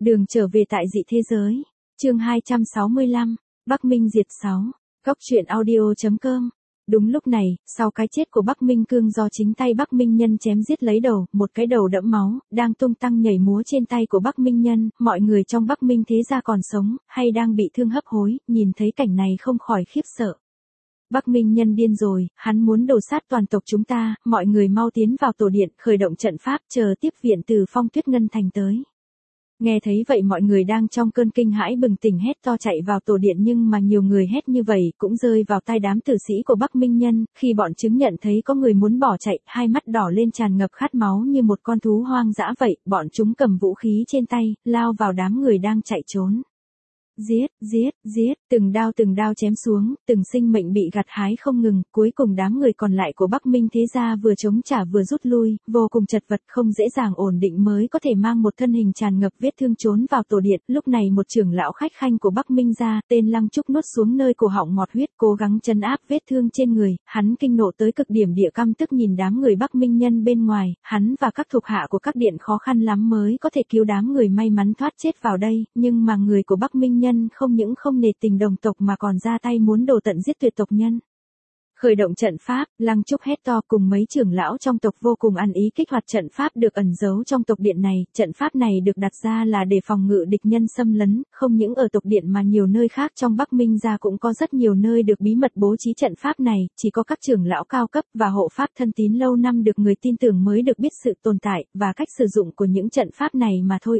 Đường trở về tại dị thế giới. Chương 265. Bắc Minh diệt 6. Góc truyện audio.com. Đúng lúc này, sau cái chết của Bắc Minh Cương do chính tay Bắc Minh Nhân chém giết lấy đầu, một cái đầu đẫm máu, đang tung tăng nhảy múa trên tay của Bắc Minh Nhân, mọi người trong Bắc Minh thế gia còn sống, hay đang bị thương hấp hối, nhìn thấy cảnh này không khỏi khiếp sợ. Bắc Minh Nhân điên rồi, hắn muốn đổ sát toàn tộc chúng ta, mọi người mau tiến vào tổ điện, khởi động trận pháp, chờ tiếp viện từ Phong Tuyết Ngân Thành tới. Nghe thấy vậy mọi người đang trong cơn kinh hãi bừng tỉnh hét to chạy vào tổ điện, nhưng mà nhiều người hét như vậy cũng rơi vào tai đám tử sĩ của Bắc Minh Nhân, khi bọn chứng nhận thấy có người muốn bỏ chạy, hai mắt đỏ lên tràn ngập khát máu như một con thú hoang dã vậy, bọn chúng cầm vũ khí trên tay, lao vào đám người đang chạy trốn. Giết, giết, giết, từng đao chém xuống, từng sinh mệnh bị gặt hái không ngừng, cuối cùng đám người còn lại của Bắc Minh thế gia vừa chống trả vừa rút lui, vô cùng chật vật không dễ dàng ổn định mới có thể mang một thân hình tràn ngập vết thương trốn vào tổ điện. Lúc này một trưởng lão khách khanh của Bắc Minh gia, tên Lăng Trúc nuốt xuống nơi cổ họng ngọt huyết, cố gắng trấn áp vết thương trên người, hắn kinh nộ tới cực điểm địa căm tức nhìn đám người Bắc Minh Nhân bên ngoài, hắn và các thuộc hạ của các điện khó khăn lắm mới có thể cứu đám người may mắn thoát chết vào đây, nhưng mà người của Bắc Minh Nhân không những không nể tình đồng tộc mà còn ra tay muốn đồ tận giết tuyệt tộc nhân. Khởi động trận pháp, Lăng Trúc hét to cùng mấy trưởng lão trong tộc vô cùng ăn ý kích hoạt trận pháp được ẩn giấu trong tộc điện này. Trận pháp này được đặt ra là để phòng ngự địch nhân xâm lấn, không những ở tộc điện mà nhiều nơi khác trong Bắc Minh gia cũng có rất nhiều nơi được bí mật bố trí trận pháp này, chỉ có các trưởng lão cao cấp và hộ pháp thân tín lâu năm được người tin tưởng mới được biết sự tồn tại và cách sử dụng của những trận pháp này mà thôi.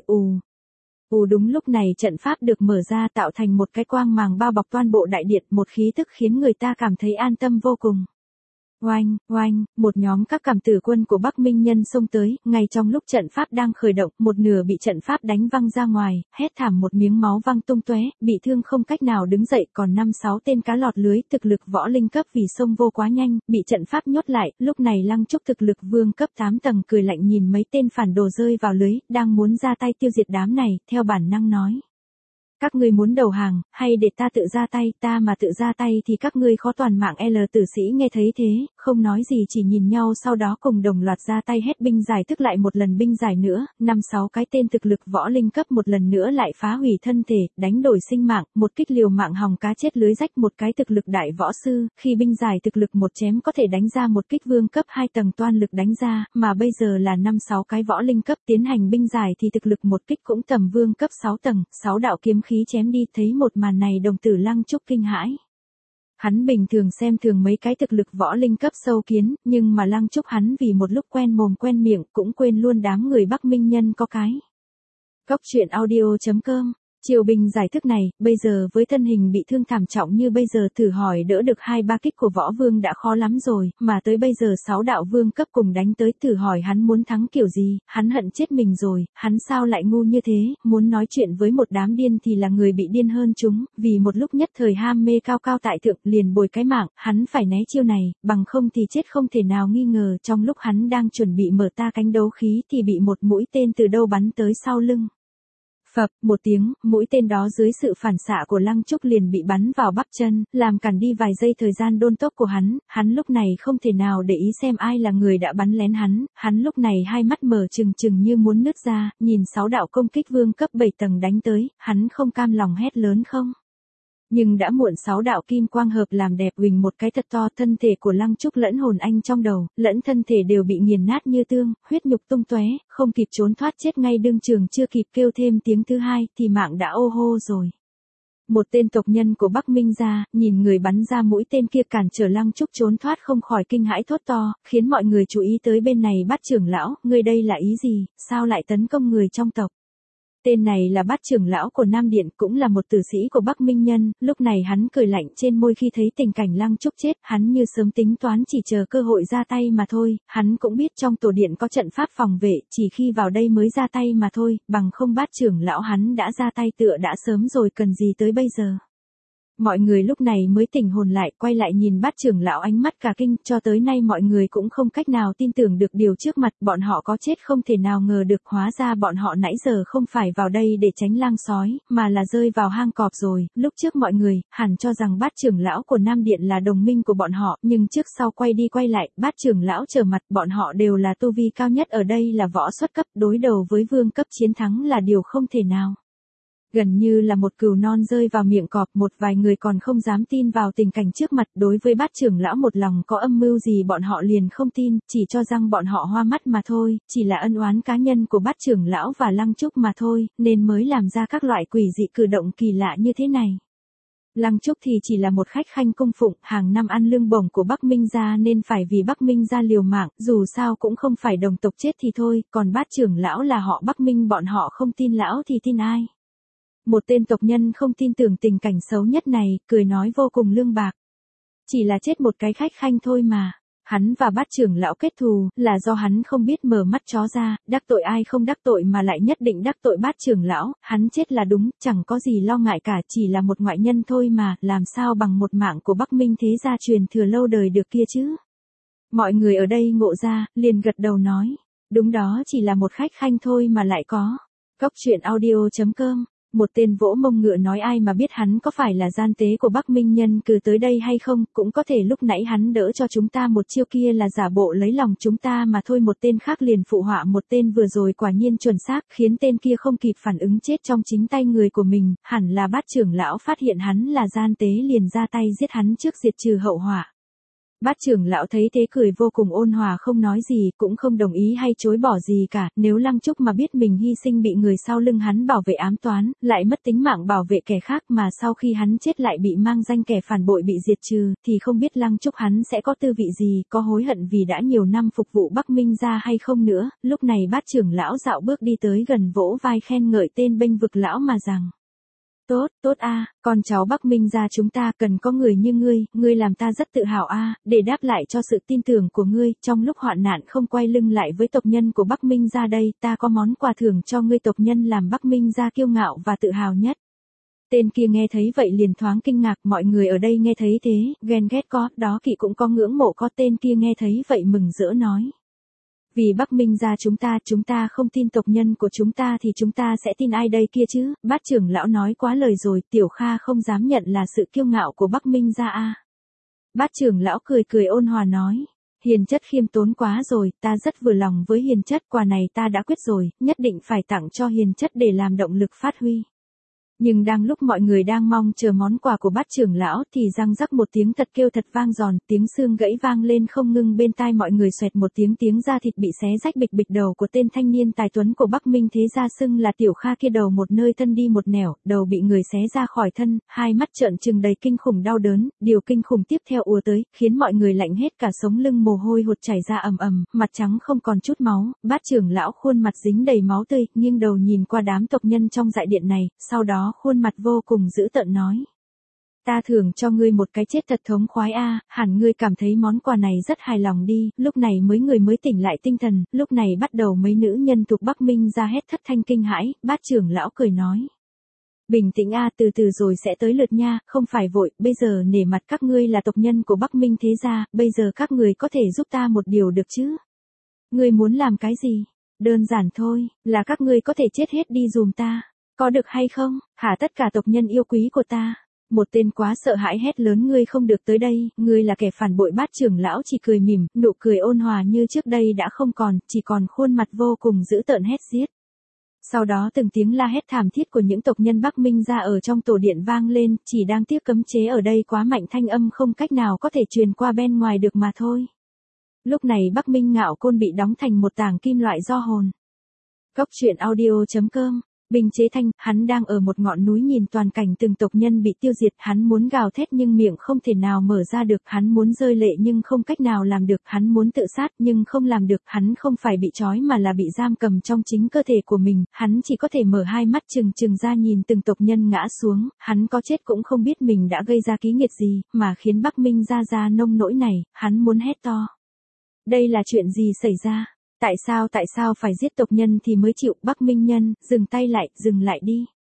Đúng lúc này trận pháp được mở ra tạo thành một cái quang màng bao bọc toàn bộ đại điện, một khí tức khiến người ta cảm thấy an tâm vô cùng. Oanh, oanh, một nhóm các cảm tử quân của Bắc Minh Nhân xông tới, ngay trong lúc trận pháp đang khởi động, một nửa bị trận pháp đánh văng ra ngoài, hét thảm một miếng máu văng tung tóe, bị thương không cách nào đứng dậy, còn 5-6 tên cá lọt lưới thực lực võ linh cấp vì xông vô quá nhanh, bị trận pháp nhốt lại. Lúc này Lăng Trúc thực lực vương cấp 8 tầng cười lạnh nhìn mấy tên phản đồ rơi vào lưới, đang muốn ra tay tiêu diệt đám này, theo bản năng nói: các ngươi muốn đầu hàng, hay để ta tự ra tay? Ta mà tự ra tay thì các ngươi khó toàn mạng. Tử sĩ nghe thấy thế, không nói gì chỉ nhìn nhau, sau đó cùng đồng loạt ra tay hết binh giải thức lại một lần binh giải nữa, 5-6 cái tên thực lực võ linh cấp một lần nữa lại phá hủy thân thể, đánh đổi sinh mạng, một kích liều mạng hòng cá chết lưới rách. Một cái thực lực đại võ sư, khi binh giải thực lực một chém có thể đánh ra một kích vương cấp 2 tầng toan lực đánh ra, mà bây giờ là 5-6 cái võ linh cấp tiến hành binh giải thì thực lực một kích cũng tầm vương cấp 6 tầng, 6 đạo kiếm khí chém đi. Thấy một màn này đồng tử Lăng Trúc kinh hãi. Hắn bình thường xem thường mấy cái thực lực võ linh cấp sâu kiến, nhưng mà Lăng Trúc hắn vì một lúc quen mồm quen miệng cũng quên luôn đám người Bắc Minh Nhân có cái. Góc truyện audio.com. Triều Bình giải thức này, bây giờ với thân hình bị thương thảm trọng như bây giờ thử hỏi đỡ được 2-3 kích của võ vương đã khó lắm rồi, mà tới bây giờ 6 đạo vương cấp cùng đánh tới, thử hỏi hắn muốn thắng kiểu gì, hắn hận chết mình rồi, hắn sao lại ngu như thế, muốn nói chuyện với một đám điên thì là người bị điên hơn chúng, vì một lúc nhất thời ham mê cao cao tại thượng liền bồi cái mạng, hắn phải né chiêu này, bằng không thì chết không thể nào nghi ngờ. Trong lúc hắn đang chuẩn bị mở ta cánh đấu khí thì bị một mũi tên từ đâu bắn tới sau lưng. Phập, một tiếng, mũi tên đó dưới sự phản xạ của Lăng Trúc liền bị bắn vào bắp chân, làm cản đi vài giây thời gian đôn tốc của hắn lúc này không thể nào để ý xem ai là người đã bắn lén hắn lúc này hai mắt mở trừng trừng như muốn nứt ra, nhìn 6 đạo công kích vương cấp 7 tầng đánh tới, hắn không cam lòng hét lớn không. Nhưng đã muộn, 6 đạo kim quang hợp làm đẹp huỳnh một cái thật to, thân thể của Lăng Trúc lẫn hồn anh trong đầu, lẫn thân thể đều bị nghiền nát như tương, huyết nhục tung tóe, không kịp trốn thoát chết ngay đương trường, chưa kịp kêu thêm tiếng thứ hai thì mạng đã ô hô rồi. Một tên tộc nhân của Bắc Minh gia, nhìn người bắn ra mũi tên kia cản trở Lăng Trúc trốn thoát không khỏi kinh hãi thốt to, khiến mọi người chú ý tới bên này. Bát trưởng lão, ngươi đây là ý gì, sao lại tấn công người trong tộc? Tên này là Bát trưởng lão của Nam Điện, cũng là một tử sĩ của Bắc Minh Nhân, lúc này hắn cười lạnh trên môi khi thấy tình cảnh Lăng Trúc chết, hắn như sớm tính toán chỉ chờ cơ hội ra tay mà thôi, hắn cũng biết trong tổ điện có trận pháp phòng vệ, chỉ khi vào đây mới ra tay mà thôi, bằng không Bát trưởng lão hắn đã ra tay tựa đã sớm rồi, cần gì tới bây giờ. Mọi người lúc này mới tỉnh hồn lại, quay lại nhìn Bát trưởng lão ánh mắt cả kinh, cho tới nay mọi người cũng không cách nào tin tưởng được điều trước mặt, bọn họ có chết không thể nào ngờ được, hóa ra bọn họ nãy giờ không phải vào đây để tránh lang sói, mà là rơi vào hang cọp rồi. Lúc trước mọi người hẳn cho rằng Bát trưởng lão của Nam Điện là đồng minh của bọn họ, nhưng trước sau quay đi quay lại, Bát trưởng lão trở mặt, bọn họ đều là tu vi cao nhất ở đây, là võ xuất cấp, đối đầu với vương cấp chiến thắng là điều không thể nào. Gần như là một cừu non rơi vào miệng cọp, một vài người còn không dám tin vào tình cảnh trước mặt, đối với Bát trưởng lão một lòng có âm mưu gì bọn họ liền không tin, chỉ cho rằng bọn họ hoa mắt mà thôi, chỉ là ân oán cá nhân của Bát trưởng lão và Lăng Trúc mà thôi, nên mới làm ra các loại quỷ dị cử động kỳ lạ như thế này. Lăng Trúc thì chỉ là một khách khanh cung phụng, hàng năm ăn lương bổng của Bắc Minh gia nên phải vì Bắc Minh gia liều mạng, dù sao cũng không phải đồng tộc chết thì thôi, còn Bát trưởng lão là họ Bắc Minh, bọn họ không tin lão thì tin ai. Một tên tộc nhân không tin tưởng tình cảnh xấu nhất này, cười nói vô cùng lương bạc. Chỉ là chết một cái khách khanh thôi mà. Hắn và Bát trưởng lão kết thù, là do hắn không biết mở mắt chó ra, đắc tội ai không đắc tội mà lại nhất định đắc tội Bát trưởng lão, hắn chết là đúng, chẳng có gì lo ngại cả, chỉ là một ngoại nhân thôi mà, làm sao bằng một mạng của Bắc Minh thế gia truyền thừa lâu đời được kia chứ. Mọi người ở đây ngộ ra, liền gật đầu nói, đúng đó, chỉ là một khách khanh thôi mà lại có. Cóc truyện audio.com. Một tên vỗ mông ngựa nói, ai mà biết hắn có phải là gian tế của Bắc Minh nhân cử tới đây hay không, cũng có thể lúc nãy hắn đỡ cho chúng ta một chiêu kia là giả bộ lấy lòng chúng ta mà thôi. Một tên khác liền phụ họa, một tên vừa rồi quả nhiên chuẩn xác, khiến tên kia không kịp phản ứng chết trong chính tay người của mình, hẳn là Bát trưởng lão phát hiện hắn là gian tế liền ra tay giết hắn trước diệt trừ hậu họa. Bát trưởng lão thấy thế cười vô cùng ôn hòa, không nói gì, cũng không đồng ý hay chối bỏ gì cả, nếu Lăng Trúc mà biết mình hy sinh bị người sau lưng hắn bảo vệ ám toán, lại mất tính mạng bảo vệ kẻ khác mà sau khi hắn chết lại bị mang danh kẻ phản bội bị diệt trừ, thì không biết Lăng Trúc hắn sẽ có tư vị gì, có hối hận vì đã nhiều năm phục vụ Bắc Minh gia hay không nữa. Lúc này Bát trưởng lão dạo bước đi tới gần, vỗ vai khen ngợi tên bênh vực lão mà rằng. Tốt, tốt a, con cháu Bắc Minh gia chúng ta cần có người như ngươi làm ta rất tự hào a, để đáp lại cho sự tin tưởng của ngươi, trong lúc hoạn nạn không quay lưng lại với tộc nhân của Bắc Minh gia đây, ta có món quà thưởng cho ngươi, tộc nhân làm Bắc Minh gia kiêu ngạo và tự hào nhất. Tên kia nghe thấy vậy liền thoáng kinh ngạc, mọi người ở đây nghe thấy thế, ghen ghét có, đố kỵ cũng có, ngưỡng mộ có. Tên kia nghe thấy vậy mừng rỡ nói. Vì Bắc Minh gia chúng ta không tin tộc nhân của chúng ta thì chúng ta sẽ tin ai đây kia chứ. Bát trưởng lão nói quá lời rồi, Tiểu Kha không dám nhận là sự kiêu ngạo của Bắc Minh gia a. Bát trưởng lão cười cười ôn hòa nói, Hiền chất khiêm tốn quá rồi, ta rất vừa lòng với Hiền chất, quà này ta đã quyết rồi, nhất định phải tặng cho Hiền chất để làm động lực phát huy. Nhưng đang lúc mọi người đang mong chờ món quà của Bát trưởng lão thì răng rắc một tiếng thật kêu thật vang giòn, tiếng xương gãy vang lên không ngưng bên tai mọi người, xoẹt một tiếng da thịt bị xé rách bịch bịch, đầu của tên thanh niên tài tuấn của Bắc Minh thế gia xưng là Tiểu Kha kia đầu một nơi thân đi một nẻo, đầu bị người xé ra khỏi thân, hai mắt trợn trừng đầy kinh khủng đau đớn, điều kinh khủng tiếp theo ùa tới, khiến mọi người lạnh hết cả sống lưng, mồ hôi hột chảy ra ầm ầm, mặt trắng không còn chút máu. Bát trưởng lão khuôn mặt dính đầy máu tươi, nghiêng đầu nhìn qua đám tộc nhân trong đại điện này, sau đó khuôn mặt vô cùng dữ tợn nói. Ta thưởng cho ngươi một cái chết thật thống khoái a, hẳn ngươi cảm thấy món quà này rất hài lòng đi. Lúc này người mới tỉnh lại tinh thần, lúc này bắt đầu mấy nữ nhân thuộc Bắc Minh ra hét thất thanh kinh hãi. Bát trưởng lão cười nói. Bình tĩnh a, từ từ rồi sẽ tới lượt nha, không phải vội, bây giờ nể mặt các ngươi là tộc nhân của Bắc Minh thế gia, bây giờ các người có thể giúp ta một điều được chứ? Ngươi muốn làm cái gì? Đơn giản thôi, là các ngươi có thể chết hết đi dùm ta. Có được hay không, hả tất cả tộc nhân yêu quý của ta? Một tên quá sợ hãi hét lớn, ngươi không được tới đây, ngươi là kẻ phản bội. Bát trưởng lão chỉ cười mỉm, nụ cười ôn hòa như trước đây đã không còn, chỉ còn khuôn mặt vô cùng dữ tợn hét giết. Sau đó từng tiếng la hét thảm thiết của những tộc nhân Bắc Minh ra ở trong tổ điện vang lên, chỉ đang tiếc cấm chế ở đây quá mạnh, thanh âm không cách nào có thể truyền qua bên ngoài được mà thôi. Lúc này Bắc Minh Ngạo Côn bị đóng thành một tảng kim loại do hồn. Cóc truyện audio.com. Bình chế thanh, hắn đang ở một ngọn núi nhìn toàn cảnh từng tộc nhân bị tiêu diệt, hắn muốn gào thét nhưng miệng không thể nào mở ra được, hắn muốn rơi lệ nhưng không cách nào làm được, hắn muốn tự sát nhưng không làm được, hắn không phải bị trói mà là bị giam cầm trong chính cơ thể của mình, hắn chỉ có thể mở hai mắt trừng trừng ra nhìn từng tộc nhân ngã xuống, hắn có chết cũng không biết mình đã gây ra ký nghiệt gì, mà khiến Bắc Minh ra nông nỗi này, hắn muốn hét to. Đây là chuyện gì xảy ra? Tại sao phải giết tộc nhân thì mới chịu? Bắc Minh nhân, dừng tay lại, dừng lại đi.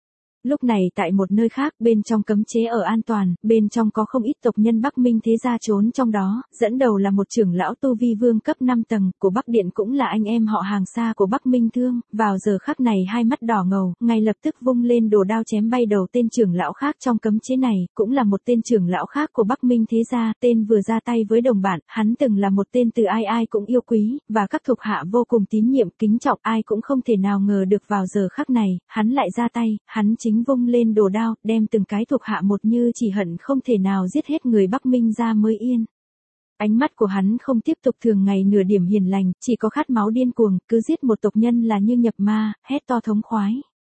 Lúc này tại một nơi khác bên trong cấm chế ở an toàn, bên trong có không ít tộc nhân Bắc Minh thế gia trốn trong đó, dẫn đầu là một trưởng lão tu vi vương cấp 5 tầng, của Bắc Điện cũng là anh em họ hàng xa của Bắc Minh Thương, vào giờ khắc này hai mắt đỏ ngầu, ngay lập tức vung lên đồ đao chém bay đầu tên trưởng lão khác trong cấm chế này, cũng là một tên trưởng lão khác của Bắc Minh thế gia, tên vừa ra tay với đồng bạn, hắn từng là một tên từ ai ai cũng yêu quý, và các thuộc hạ vô cùng tín nhiệm kính trọng, ai cũng không thể nào ngờ được vào giờ khắc này, hắn lại ra tay, hắn chính vung lên đồ đao, đem từng cái thuộc hạ một như chỉ hận không thể nào giết hết người Bắc Minh ra mới yên. Ánh mắt của hắn không tiếp tục thường ngày nửa điểm hiền lành, chỉ có khát máu điên cuồng, cứ giết một tộc nhân là như nhập ma, hét to thống khoái.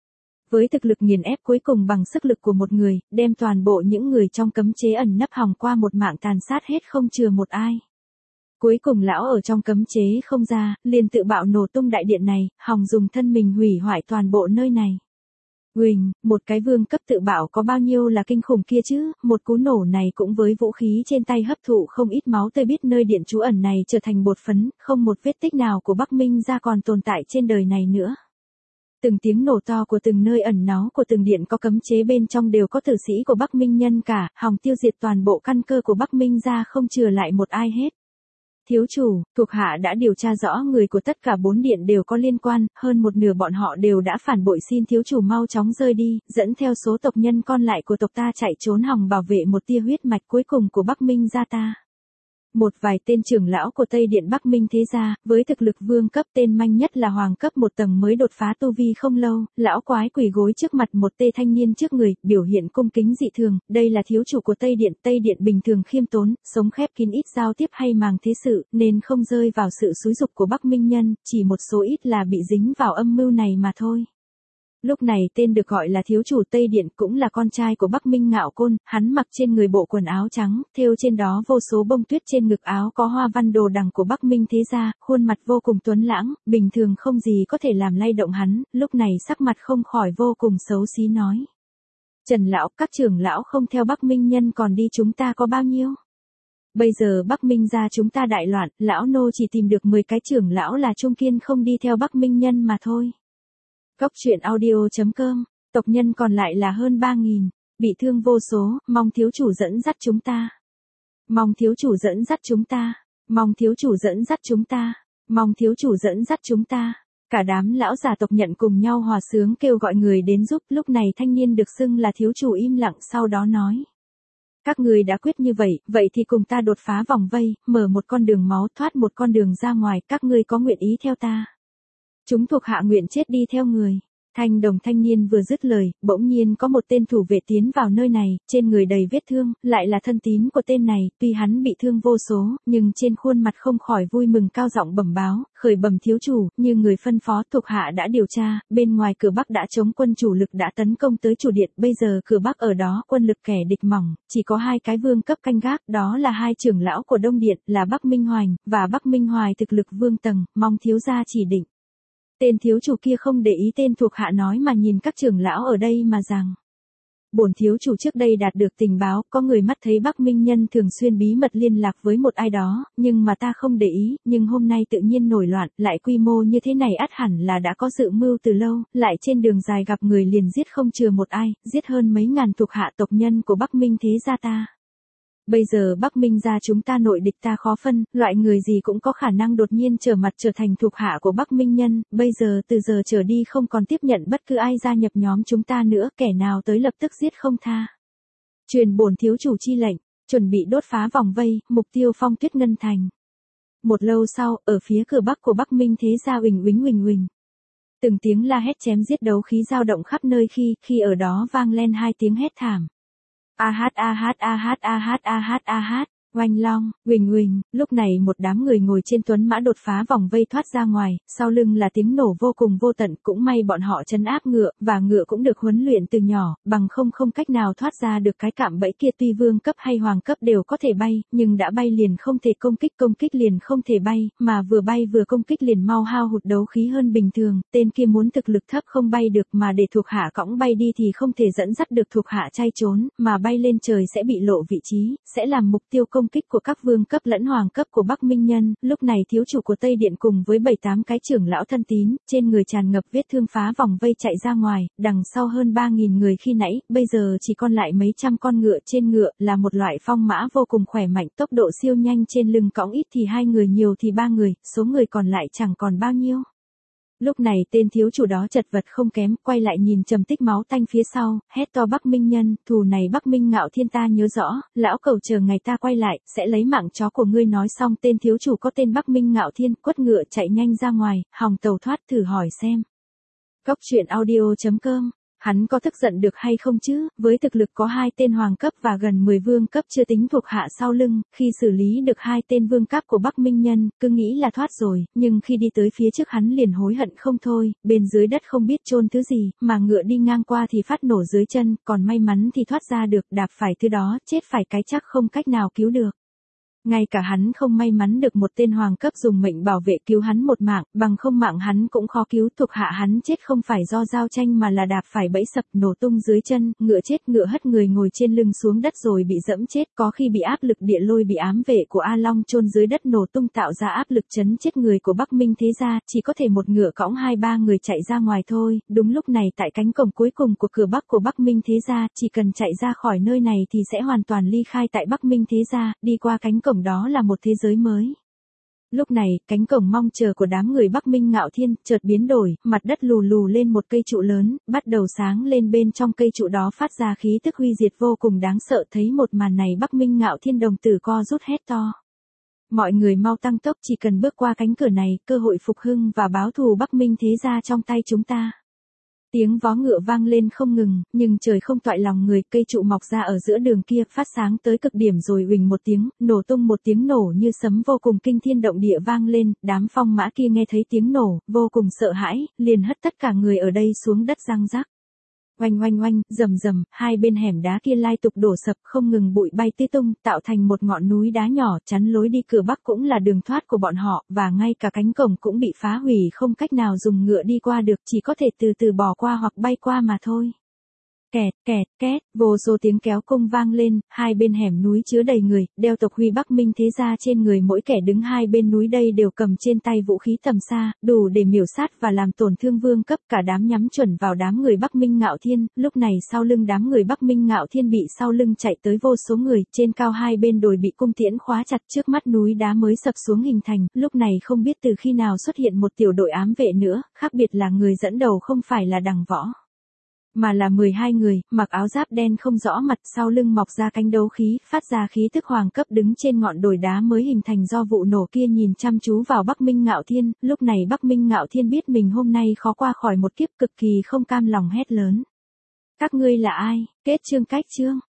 Với thực lực nghiền ép cuối cùng bằng sức lực của một người, đem toàn bộ những người trong cấm chế ẩn nấp hòng qua một mạng tàn sát hết không chừa một ai. Cuối cùng lão ở trong cấm chế không ra, liền tự bạo nổ tung đại điện này, hòng dùng thân mình hủy hoại toàn bộ nơi này. Huỳnh, một cái vương cấp tự bạo có bao nhiêu là kinh khủng kia chứ, một cú nổ này cũng với vũ khí trên tay hấp thụ không ít máu tươi biết nơi điện trú ẩn này trở thành bột phấn, không một vết tích nào của Bắc Minh ra còn tồn tại trên đời này nữa. Từng tiếng nổ to của từng nơi ẩn náu của từng điện có cấm chế bên trong đều có tử sĩ của Bắc Minh nhân cả, hòng tiêu diệt toàn bộ căn cơ của Bắc Minh ra không chừa lại một ai hết. Thiếu chủ, thuộc hạ đã điều tra rõ người của tất cả 4 điện đều có liên quan, hơn một nửa bọn họ đều đã phản bội, xin thiếu chủ mau chóng rơi đi, dẫn theo số tộc nhân còn lại của tộc ta chạy trốn hòng bảo vệ một tia huyết mạch cuối cùng của Bắc Minh gia ta. Một vài tên trưởng lão của Tây Điện Bắc Minh thế gia, với thực lực vương cấp tên manh nhất là hoàng cấp 1 tầng mới đột phá tu vi không lâu, lão quái quỳ gối trước mặt một tê thanh niên trước người, biểu hiện cung kính dị thường, đây là thiếu chủ của Tây Điện bình thường khiêm tốn, sống khép kín ít giao tiếp hay màng thế sự, nên không rơi vào sự xúi dục của Bắc Minh nhân, chỉ một số ít là bị dính vào âm mưu này mà thôi. Lúc này tên được gọi là thiếu chủ Tây Điện cũng là con trai của Bắc Minh Ngạo Côn, hắn mặc trên người bộ quần áo trắng, thêu trên đó vô số bông tuyết, trên ngực áo có hoa văn đồ đằng của Bắc Minh thế gia, khuôn mặt vô cùng tuấn lãng, bình thường không gì có thể làm lay động hắn, lúc này sắc mặt không khỏi vô cùng xấu xí nói. Trần lão, các trưởng lão không theo Bắc Minh nhân còn đi chúng ta có bao nhiêu? Bây giờ Bắc Minh gia chúng ta đại loạn, lão nô chỉ tìm được 10 cái trưởng lão là trung kiên không đi theo Bắc Minh nhân mà thôi. Cốc truyện audio.com, tộc nhân còn lại là hơn 3.000, bị thương vô số, mong thiếu chủ dẫn dắt chúng ta. Mong thiếu chủ dẫn dắt chúng ta. Mong thiếu chủ dẫn dắt chúng ta. Mong thiếu chủ dẫn dắt chúng ta. Cả đám lão già tộc nhận cùng nhau hòa sướng kêu gọi người đến giúp, lúc này thanh niên được xưng là thiếu chủ im lặng sau đó nói. Các người đã quyết như vậy, vậy thì cùng ta đột phá vòng vây, mở một con đường máu, thoát một con đường ra ngoài, các ngươi có nguyện ý theo ta? Chúng thuộc hạ nguyện chết đi theo người. Thanh đồng thanh niên vừa dứt lời, bỗng nhiên có một tên thủ vệ tiến vào nơi này, trên người đầy vết thương, lại là thân tín của tên này, tuy hắn bị thương vô số, nhưng trên khuôn mặt không khỏi vui mừng cao giọng bẩm báo, khởi bẩm thiếu chủ, như người phân phó thuộc hạ đã điều tra, bên ngoài cửa Bắc đã chống quân chủ lực đã tấn công tới chủ điện, bây giờ cửa Bắc ở đó quân lực kẻ địch mỏng, chỉ có 2 cái vương cấp canh gác, đó là 2 trưởng lão của Đông Điện, là Bắc Minh Hoành, và Bắc Minh Hoài thực lực vương tầng, mong thiếu gia chỉ định. Tên thiếu chủ kia không để ý tên thuộc hạ nói mà nhìn các trưởng lão ở đây mà rằng. Bổn thiếu chủ trước đây đạt được tình báo, có người mắt thấy Bắc Minh nhân thường xuyên bí mật liên lạc với một ai đó, nhưng mà ta không để ý, nhưng hôm nay tự nhiên nổi loạn, lại quy mô như thế này ắt hẳn là đã có dự mưu từ lâu, lại trên đường dài gặp người liền giết không chừa một ai, giết hơn mấy ngàn thuộc hạ tộc nhân của Bắc Minh thế gia ta. Bây giờ Bắc Minh gia chúng ta nội địch ta khó phân, loại người gì cũng có khả năng đột nhiên trở mặt trở thành thuộc hạ của Bắc Minh nhân, bây giờ từ giờ trở đi không còn tiếp nhận bất cứ ai gia nhập nhóm chúng ta nữa, kẻ nào tới lập tức giết không tha. Truyền bổn thiếu chủ chi lệnh, chuẩn bị đốt phá vòng vây, mục tiêu Phong Tuyết Ngân Thành. Một lâu sau, ở phía cửa Bắc của Bắc Minh thế gia uỳnh uỳnh. Từng tiếng la hét chém giết đấu khí dao động khắp nơi khi ở đó vang lên 2 tiếng hét thảm. Oanh long, huỳnh, lúc này một đám người ngồi trên tuấn mã đột phá vòng vây thoát ra ngoài, sau lưng là tiếng nổ vô cùng vô tận, cũng may bọn họ trấn áp ngựa, và ngựa cũng được huấn luyện từ nhỏ, bằng không cách nào thoát ra được cái cạm bẫy kia, tuy vương cấp hay hoàng cấp đều có thể bay, nhưng đã bay liền không thể công kích liền không thể bay, mà vừa bay vừa công kích liền mau hao hụt đấu khí hơn bình thường, tên kia muốn thực lực thấp không bay được mà để thuộc hạ cõng bay đi thì không thể dẫn dắt được thuộc hạ chay trốn, mà bay lên trời sẽ bị lộ vị trí, sẽ làm mục tiêu công công kích của các vương cấp lẫn hoàng cấp của Bắc Minh Nhân, lúc này thiếu chủ của Tây Điện cùng với 7-8 cái trưởng lão thân tín, trên người tràn ngập vết thương phá vòng vây chạy ra ngoài, đằng sau hơn 3.000 người khi nãy, bây giờ chỉ còn lại mấy trăm con ngựa trên ngựa, là một loại phong mã vô cùng khỏe mạnh, tốc độ siêu nhanh, trên lưng cõng ít thì 2 người nhiều thì 3 người, số người còn lại chẳng còn bao nhiêu. Lúc này tên thiếu chủ đó chật vật không kém, quay lại nhìn trầm tích máu tanh phía sau, hét to Bắc Minh Nhân, thù này Bắc Minh Ngạo Thiên ta nhớ rõ, lão cầu chờ ngày ta quay lại, sẽ lấy mạng chó của ngươi. Nói xong tên thiếu chủ có tên Bắc Minh Ngạo Thiên, quất ngựa chạy nhanh ra ngoài, hòng tàu thoát. Thử hỏi xem. Góc truyện audio.com. Hắn có tức giận được hay không chứ, với thực lực có 2 tên hoàng cấp và gần 10 vương cấp chưa tính thuộc hạ sau lưng, khi xử lý được 2 tên vương cấp của Bắc Minh Nhân, cứ nghĩ là thoát rồi, nhưng khi đi tới phía trước hắn liền hối hận không thôi, bên dưới đất không biết chôn thứ gì, mà ngựa đi ngang qua thì phát nổ dưới chân, còn may mắn thì thoát ra được, đạp phải thứ đó, chết phải cái chắc không cách nào cứu được. Ngay cả hắn không may mắn được một tên hoàng cấp dùng mệnh bảo vệ cứu hắn một mạng, bằng không mạng hắn cũng khó cứu. Thuộc hạ hắn chết không phải do giao tranh mà là đạp phải bẫy sập nổ tung dưới chân, ngựa chết, ngựa hất người ngồi trên lưng xuống đất rồi bị dẫm chết, có khi bị áp lực địa lôi bị ám vệ của A Long chôn dưới đất nổ tung tạo ra áp lực chấn chết người của Bắc Minh thế gia, chỉ có thể một ngựa cõng 2-3 người chạy ra ngoài thôi. Đúng lúc này tại cánh cổng cuối cùng của cửa Bắc của Bắc Minh thế gia, chỉ cần chạy ra khỏi nơi này thì sẽ hoàn toàn ly khai tại Bắc Minh thế gia, đi qua cánh cổng đó là một thế giới mới. Lúc này, cánh cổng mong chờ của đám người Bắc Minh Ngạo Thiên chợt biến đổi, mặt đất lù lù lên một cây trụ lớn, bắt đầu sáng lên, bên trong cây trụ đó phát ra khí tức huy diệt vô cùng đáng sợ. Thấy một màn này Bắc Minh Ngạo Thiên đồng tử co rút hét to. Mọi người mau tăng tốc, chỉ cần bước qua cánh cửa này, cơ hội phục hưng và báo thù Bắc Minh thế gia trong tay chúng ta. Tiếng vó ngựa vang lên không ngừng, nhưng trời không toại lòng người, cây trụ mọc ra ở giữa đường kia, phát sáng tới cực điểm rồi huỳnh một tiếng, nổ tung một tiếng nổ như sấm vô cùng kinh thiên động địa vang lên, đám phong mã kia nghe thấy tiếng nổ, vô cùng sợ hãi, liền hất tất cả người ở đây xuống đất răng rắc. Oanh oanh oanh, rầm rầm, hai bên hẻm đá kia lai tục đổ sập, không ngừng bụi bay tứ tung, tạo thành một ngọn núi đá nhỏ, chắn lối đi cửa Bắc cũng là đường thoát của bọn họ, và ngay cả cánh cổng cũng bị phá hủy, không cách nào dùng ngựa đi qua được, chỉ có thể từ từ bò qua hoặc bay qua mà thôi. Kẹt, kẹt, két, vô số tiếng kéo cung vang lên, hai bên hẻm núi chứa đầy người, đeo tộc huy Bắc Minh thế gia trên người, mỗi kẻ đứng hai bên núi đây đều cầm trên tay vũ khí tầm xa, đủ để miểu sát và làm tổn thương vương cấp. Cả đám nhắm chuẩn vào đám người Bắc Minh Ngạo Thiên, lúc này sau lưng đám người Bắc Minh Ngạo Thiên bị sau lưng chạy tới vô số người, trên cao hai bên đồi bị cung tiễn khóa chặt, trước mắt núi đá mới sập xuống hình thành, lúc này không biết từ khi nào xuất hiện một tiểu đội ám vệ nữa, khác biệt là người dẫn đầu không phải là Đằng Võ, mà là 12 người, mặc áo giáp đen không rõ mặt, sau lưng mọc ra cánh đấu khí, phát ra khí tức hoàng cấp, đứng trên ngọn đồi đá mới hình thành do vụ nổ kia, nhìn chăm chú vào Bắc Minh Ngạo Thiên. Lúc này Bắc Minh Ngạo Thiên biết mình hôm nay khó qua khỏi một kiếp, cực kỳ không cam lòng hét lớn. Các ngươi là ai? Kết chương. Cách chương.